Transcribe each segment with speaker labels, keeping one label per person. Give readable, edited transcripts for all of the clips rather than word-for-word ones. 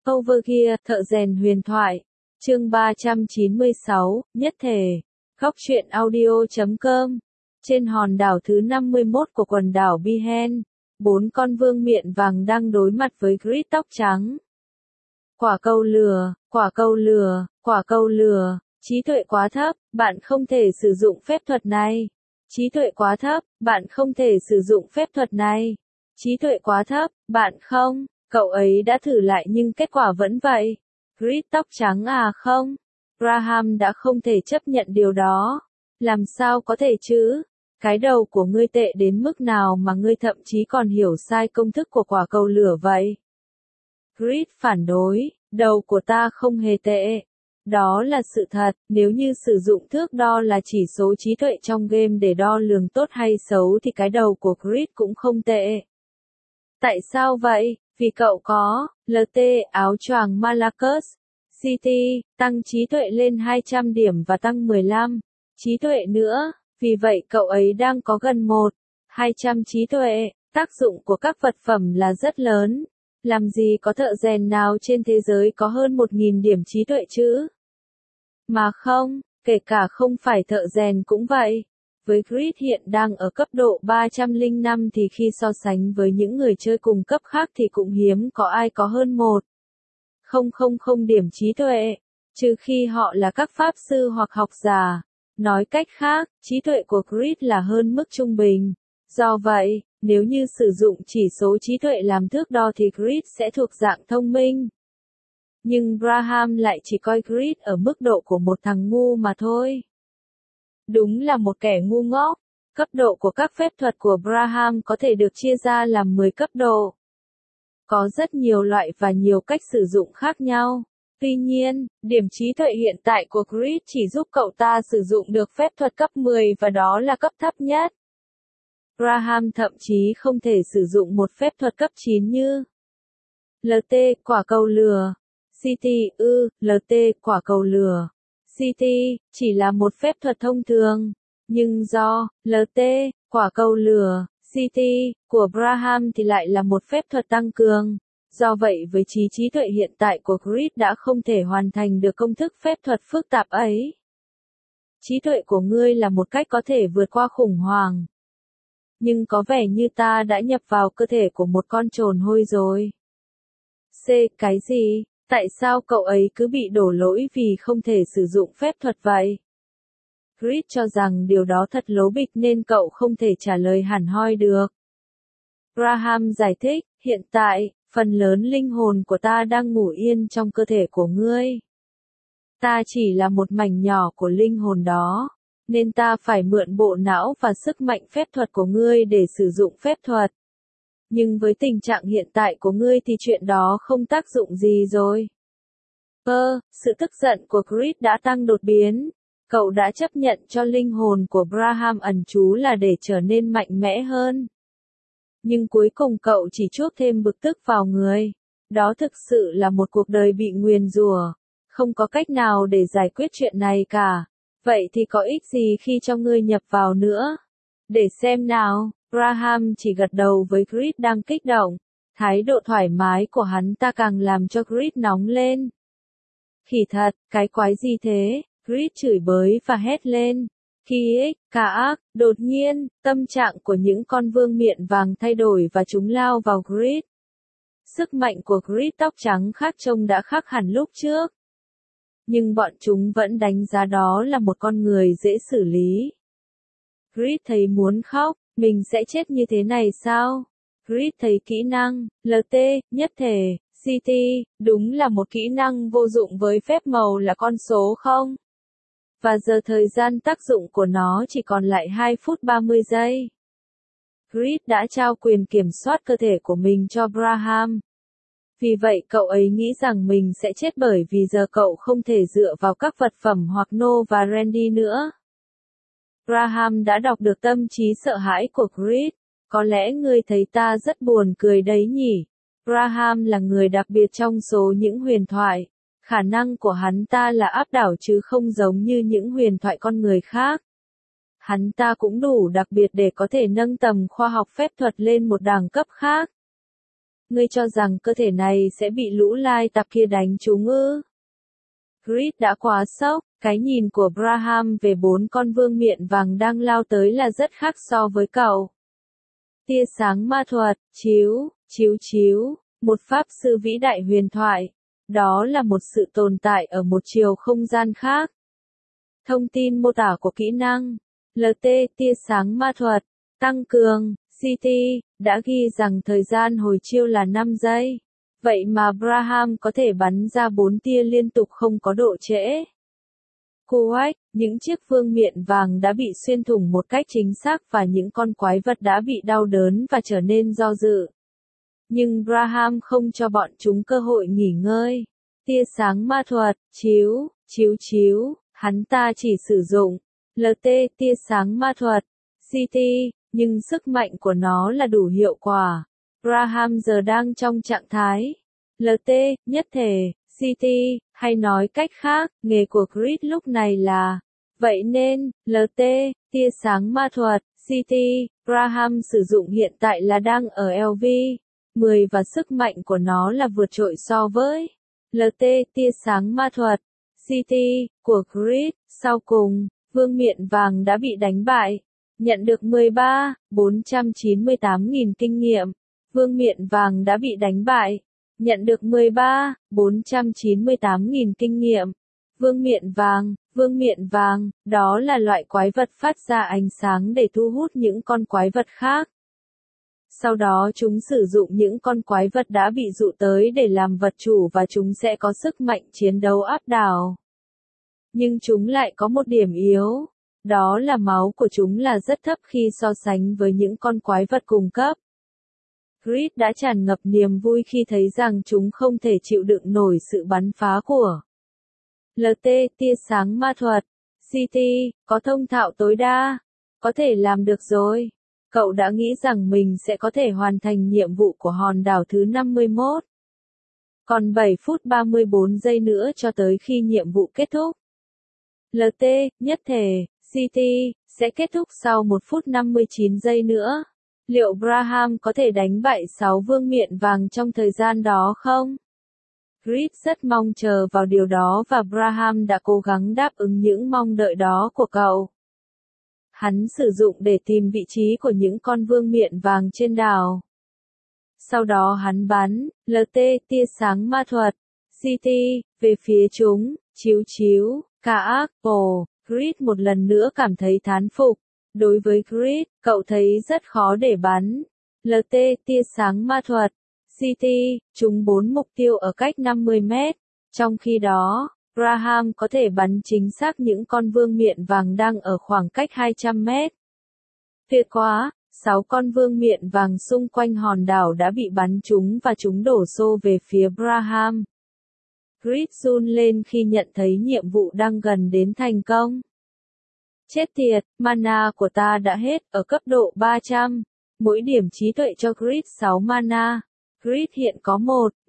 Speaker 1: Overgear, thợ rèn huyền thoại. Chương 396, nhất thể. Góc truyện audio.com. Trên hòn đảo thứ 51 của quần đảo Bihen, 4 con vương miện vàng đang đối mặt với Grid tóc trắng. Quả cầu lửa, quả cầu lửa, quả cầu lửa. Trí tuệ quá thấp, bạn không thể sử dụng phép thuật này. Trí tuệ quá thấp, bạn không thể sử dụng phép thuật này. Trí tuệ quá thấp, bạn không. Cậu ấy đã thử lại nhưng kết quả vẫn vậy. Grid tóc trắng à không? Graham đã không thể chấp nhận điều đó. Làm sao có thể chứ? Cái đầu của ngươi tệ đến mức nào mà ngươi thậm chí còn hiểu sai công thức của quả cầu lửa vậy? Grid phản đối, đầu của ta không hề tệ. Đó là sự thật, nếu như sử dụng thước đo là chỉ số trí tuệ trong game để đo lường tốt hay xấu thì cái đầu của Grid cũng không tệ. Tại sao vậy? Vì cậu có, LT, áo choàng Malakos, City, tăng trí tuệ lên 200 điểm và tăng 15 trí tuệ nữa, vì vậy cậu ấy đang có gần 200 trí tuệ. Tác dụng của các vật phẩm là rất lớn. Làm gì có thợ rèn nào trên thế giới có hơn 1.000 điểm trí tuệ chứ? Mà không, kể cả không phải thợ rèn cũng vậy. Với Grid hiện đang ở cấp độ 305 thì khi so sánh với những người chơi cùng cấp khác thì cũng hiếm có ai có hơn 1.000 điểm trí tuệ, trừ khi họ là các pháp sư hoặc học giả. Nói cách khác, trí tuệ của Grid là hơn mức trung bình. Do vậy, nếu như sử dụng chỉ số trí tuệ làm thước đo thì Grid sẽ thuộc dạng thông minh. Nhưng Graham lại chỉ coi Grid ở mức độ của một thằng ngu mà thôi. Đúng là một kẻ ngu ngốc. Cấp độ của các phép thuật của Graham có thể được chia ra làm 10 cấp độ. Có rất nhiều loại và nhiều cách sử dụng khác nhau. Tuy nhiên, điểm trí tuệ hiện tại của Grid chỉ giúp cậu ta sử dụng được phép thuật cấp 10 và đó là cấp thấp nhất. Graham thậm chí không thể sử dụng một phép thuật cấp 9 như LT, quả cầu lửa. City, LT, quả cầu lửa. City, chỉ là một phép thuật thông thường. Nhưng do, LT, quả cầu lửa, City, của Graham thì lại là một phép thuật tăng cường. Do vậy với trí tuệ hiện tại của Grid đã không thể hoàn thành được công thức phép thuật phức tạp ấy. Trí tuệ của ngươi là một cách có thể vượt qua khủng hoảng. Nhưng có vẻ như ta đã nhập vào cơ thể của một con trồn hôi rồi. Cái gì? Tại sao cậu ấy cứ bị đổ lỗi vì không thể sử dụng phép thuật vậy? Grid cho rằng điều đó thật lố bịch nên cậu không thể trả lời hẳn hoi được. Graham giải thích, hiện tại, phần lớn linh hồn của ta đang ngủ yên trong cơ thể của ngươi. Ta chỉ là một mảnh nhỏ của linh hồn đó, nên ta phải mượn bộ não và sức mạnh phép thuật của ngươi để sử dụng phép thuật. Nhưng với tình trạng hiện tại của ngươi thì chuyện đó không tác dụng gì rồi. Sự tức giận của Grid đã tăng đột biến. Cậu đã chấp nhận cho linh hồn của Graham ẩn trú là để trở nên mạnh mẽ hơn. Nhưng cuối cùng cậu chỉ chuốc thêm bực tức vào người. Đó thực sự là một cuộc đời bị nguyền rủa. Không có cách nào để giải quyết chuyện này cả. Vậy thì có ích gì khi cho ngươi nhập vào nữa? Để xem nào. Graham chỉ gật đầu với Grid đang kích động. Thái độ thoải mái của hắn ta càng làm cho Grid nóng lên. Khỉ thật, cái quái gì thế? Grid chửi bới và hét lên. Đột nhiên, tâm trạng của những con vương miện vàng thay đổi và chúng lao vào Grid. Sức mạnh của Grid tóc trắng khác trông đã khác hẳn lúc trước. Nhưng bọn chúng vẫn đánh giá đó là một con người dễ xử lý. Grid thấy muốn khóc, mình sẽ chết như thế này sao? Grid thấy kỹ năng, LT, nhất thể, City, đúng là một kỹ năng vô dụng với phép màu là con số 0. Và giờ thời gian tác dụng của nó chỉ còn lại 2 phút 30 giây. Grid đã trao quyền kiểm soát cơ thể của mình cho Graham. Vì vậy cậu ấy nghĩ rằng mình sẽ chết bởi vì giờ cậu không thể dựa vào các vật phẩm hoặc No và Randy nữa. Graham đã đọc được tâm trí sợ hãi của Grid. Có lẽ ngươi thấy ta rất buồn cười đấy nhỉ? Graham là người đặc biệt trong số những huyền thoại. Khả năng của hắn ta là áp đảo chứ không giống như những huyền thoại con người khác. Hắn ta cũng đủ đặc biệt để có thể nâng tầm khoa học phép thuật lên một đẳng cấp khác. Ngươi cho rằng cơ thể này sẽ bị lũ lai tạp kia đánh trúng ư? Grid đã quá sốc, cái nhìn của Braham về 4 con vương miện vàng đang lao tới là rất khác so với cậu. Tia sáng ma thuật, chiếu, một pháp sư vĩ đại huyền thoại. Đó là một sự tồn tại ở một chiều không gian khác. Thông tin mô tả của kỹ năng. LT, tia sáng ma thuật, tăng cường, CT, đã ghi rằng thời gian hồi chiêu là 5 giây. Vậy mà Braham có thể bắn ra 4 tia liên tục không có độ trễ. Kuwait, những chiếc vương miện vàng đã bị xuyên thủng một cách chính xác và những con quái vật đã bị đau đớn và trở nên do dự. Nhưng Braham không cho bọn chúng cơ hội nghỉ ngơi. Tia sáng ma thuật, chiếu, hắn ta chỉ sử dụng LT, tia sáng ma thuật, CT, nhưng sức mạnh của nó là đủ hiệu quả. Braham giờ đang trong trạng thái LT, nhất thể, CT, hay nói cách khác, nghề của Grid lúc này là. Vậy nên, LT, tia sáng ma thuật, CT, Braham sử dụng hiện tại là đang ở LV 10 và sức mạnh của nó là vượt trội so với LT, tia sáng ma thuật, CT, của Grid. Sau cùng, vương miện vàng đã bị đánh bại. Nhận được 498.000 kinh nghiệm. Vương miện vàng đã bị đánh bại. Nhận được 498.000 kinh nghiệm. Vương miện vàng, đó là loại quái vật phát ra ánh sáng để thu hút những con quái vật khác. Sau đó chúng sử dụng những con quái vật đã bị dụ tới để làm vật chủ và chúng sẽ có sức mạnh chiến đấu áp đảo. Nhưng chúng lại có một điểm yếu. Đó là máu của chúng là rất thấp khi so sánh với những con quái vật cùng cấp. Grid đã tràn ngập niềm vui khi thấy rằng chúng không thể chịu đựng nổi sự bắn phá của LT, tia sáng ma thuật, CT, có thông thạo tối đa. Có thể làm được rồi. Cậu đã nghĩ rằng mình sẽ có thể hoàn thành nhiệm vụ của hòn đảo thứ 51. Còn 7 phút 34 giây nữa cho tới khi nhiệm vụ kết thúc. LT, nhất thể, CT, sẽ kết thúc sau 1 phút 59 giây nữa. Liệu Braham có thể đánh bại 6 vương miện vàng trong thời gian đó không? Grid rất mong chờ vào điều đó và Braham đã cố gắng đáp ứng những mong đợi đó của cậu. Hắn sử dụng để tìm vị trí của những con vương miện vàng trên đảo. Sau đó hắn bắn LT, tia sáng ma thuật, CT, về phía chúng, chiếu, Kaakpo. Grid một lần nữa cảm thấy thán phục. Đối với Grid, cậu thấy rất khó để bắn LT, tia sáng ma thuật, CT, trúng 4 mục tiêu ở cách 50 mét. Trong khi đó, Braham có thể bắn chính xác những con vương miện vàng đang ở khoảng cách 200 mét. Tuyệt quá, 6 con vương miện vàng xung quanh hòn đảo đã bị bắn trúng và chúng đổ xô về phía Braham. Grid run lên khi nhận thấy nhiệm vụ đang gần đến thành công. Chết tiệt, mana của ta đã hết, ở cấp độ 300. Mỗi điểm trí tuệ cho Grid 6 mana. Grid hiện có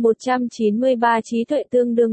Speaker 1: 193 trí tuệ tương đương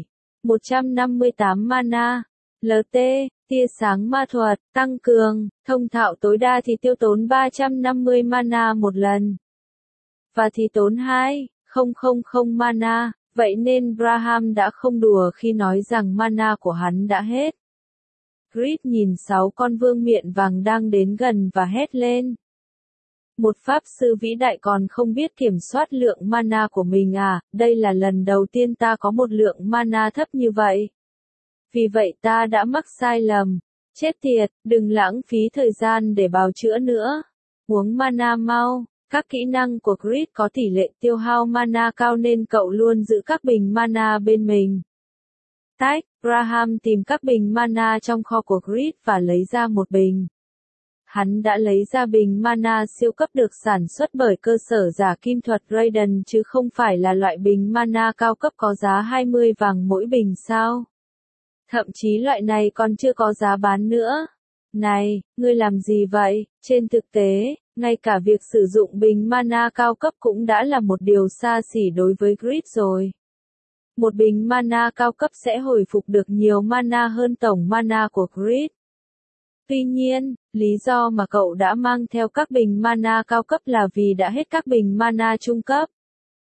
Speaker 1: 158 mana. LT, tia sáng ma thuật, tăng cường, thông thạo tối đa thì tiêu tốn 350 mana một lần. Và thì tốn 2,000 mana, vậy nên Braham đã không đùa khi nói rằng mana của hắn đã hết. Grid nhìn 6 con vương miện vàng đang đến gần và hét lên. Một pháp sư vĩ đại còn không biết kiểm soát lượng mana của mình à, đây là lần đầu tiên ta có một lượng mana thấp như vậy. Vì vậy ta đã mắc sai lầm. Chết tiệt, đừng lãng phí thời gian để bào chữa nữa. Uống mana mau. Các kỹ năng của Grid có tỷ lệ tiêu hao mana cao nên cậu luôn giữ các bình mana bên mình. Tách, Braham tìm các bình mana trong kho của Grid và lấy ra một bình. Hắn đã lấy ra bình mana siêu cấp được sản xuất bởi cơ sở giả kim thuật Raiden chứ không phải là loại bình mana cao cấp có giá 20 vàng mỗi bình sao. Thậm chí loại này còn chưa có giá bán nữa. Này, ngươi làm gì vậy? Trên thực tế, ngay cả việc sử dụng bình mana cao cấp cũng đã là một điều xa xỉ đối với Grid rồi. Một bình mana cao cấp sẽ hồi phục được nhiều mana hơn tổng mana của Grid. Tuy nhiên, lý do mà cậu đã mang theo các bình mana cao cấp là vì đã hết các bình mana trung cấp.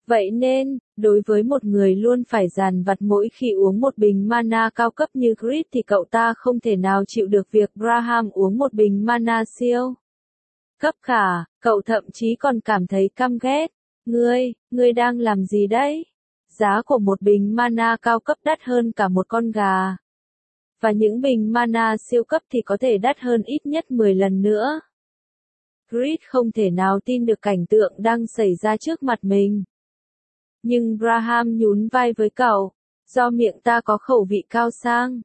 Speaker 1: Vậy nên, đối với một người luôn phải dằn vặt mỗi khi uống một bình mana cao cấp như Creed thì cậu ta không thể nào chịu được việc Braham uống một bình mana siêu cấp cả, cậu thậm chí còn cảm thấy căm ghét. Ngươi đang làm gì đấy? Giá của một bình mana cao cấp đắt hơn cả một con gà. Và những bình mana siêu cấp thì có thể đắt hơn ít nhất 10 lần nữa. Creed không thể nào tin được cảnh tượng đang xảy ra trước mặt mình. Nhưng Braham nhún vai với cậu, do miệng ta có khẩu vị cao sang.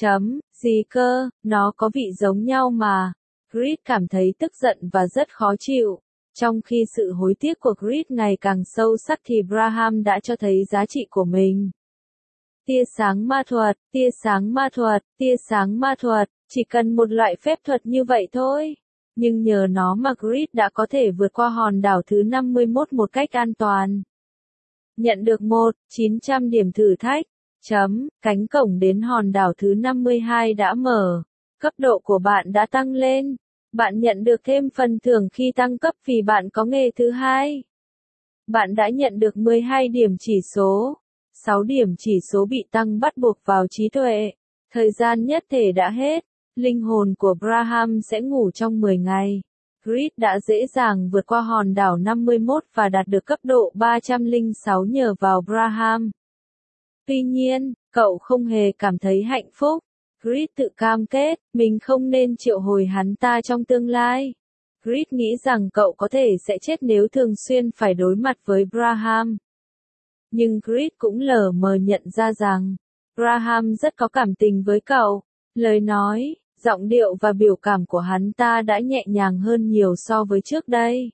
Speaker 1: Gì cơ, nó có vị giống nhau mà. Creed cảm thấy tức giận và rất khó chịu. Trong khi sự hối tiếc của Creed ngày càng sâu sắc thì Braham đã cho thấy giá trị của mình. Tia sáng ma thuật, tia sáng ma thuật, tia sáng ma thuật, chỉ cần một loại phép thuật như vậy thôi. Nhưng nhờ nó mà Creed đã có thể vượt qua hòn đảo thứ 51 một cách an toàn. Nhận được 900 điểm thử thách. Cánh cổng đến hòn đảo thứ 52 đã mở. Cấp độ của bạn đã tăng lên. Bạn nhận được thêm phần thưởng khi tăng cấp vì bạn có nghề thứ hai. Bạn đã nhận được 12 điểm chỉ số. 6 điểm chỉ số bị tăng bắt buộc vào trí tuệ. Thời gian nhất thể đã hết. Linh hồn của Braham sẽ ngủ trong 10 ngày. Creed đã dễ dàng vượt qua hòn đảo 51 và đạt được cấp độ 306 nhờ vào Braham. Tuy nhiên, cậu không hề cảm thấy hạnh phúc. Creed tự cam kết, mình không nên triệu hồi hắn ta trong tương lai. Creed nghĩ rằng cậu có thể sẽ chết nếu thường xuyên phải đối mặt với Braham. Nhưng Creed cũng lờ mờ nhận ra rằng, Braham rất có cảm tình với cậu. Lời nói, giọng điệu và biểu cảm của hắn ta đã nhẹ nhàng hơn nhiều so với trước đây.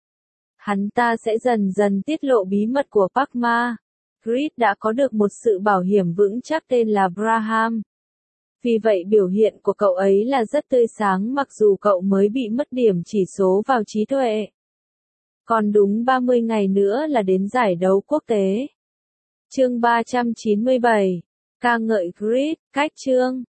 Speaker 1: Hắn ta sẽ dần dần tiết lộ bí mật của Padma. Creed đã có được một sự bảo hiểm vững chắc tên là Braham. Vì vậy biểu hiện của cậu ấy là rất tươi sáng mặc dù cậu mới bị mất điểm chỉ số vào trí tuệ. Còn đúng 30 ngày nữa là đến giải đấu quốc tế. Chương 397. Ca ngợi Creed, cách chương.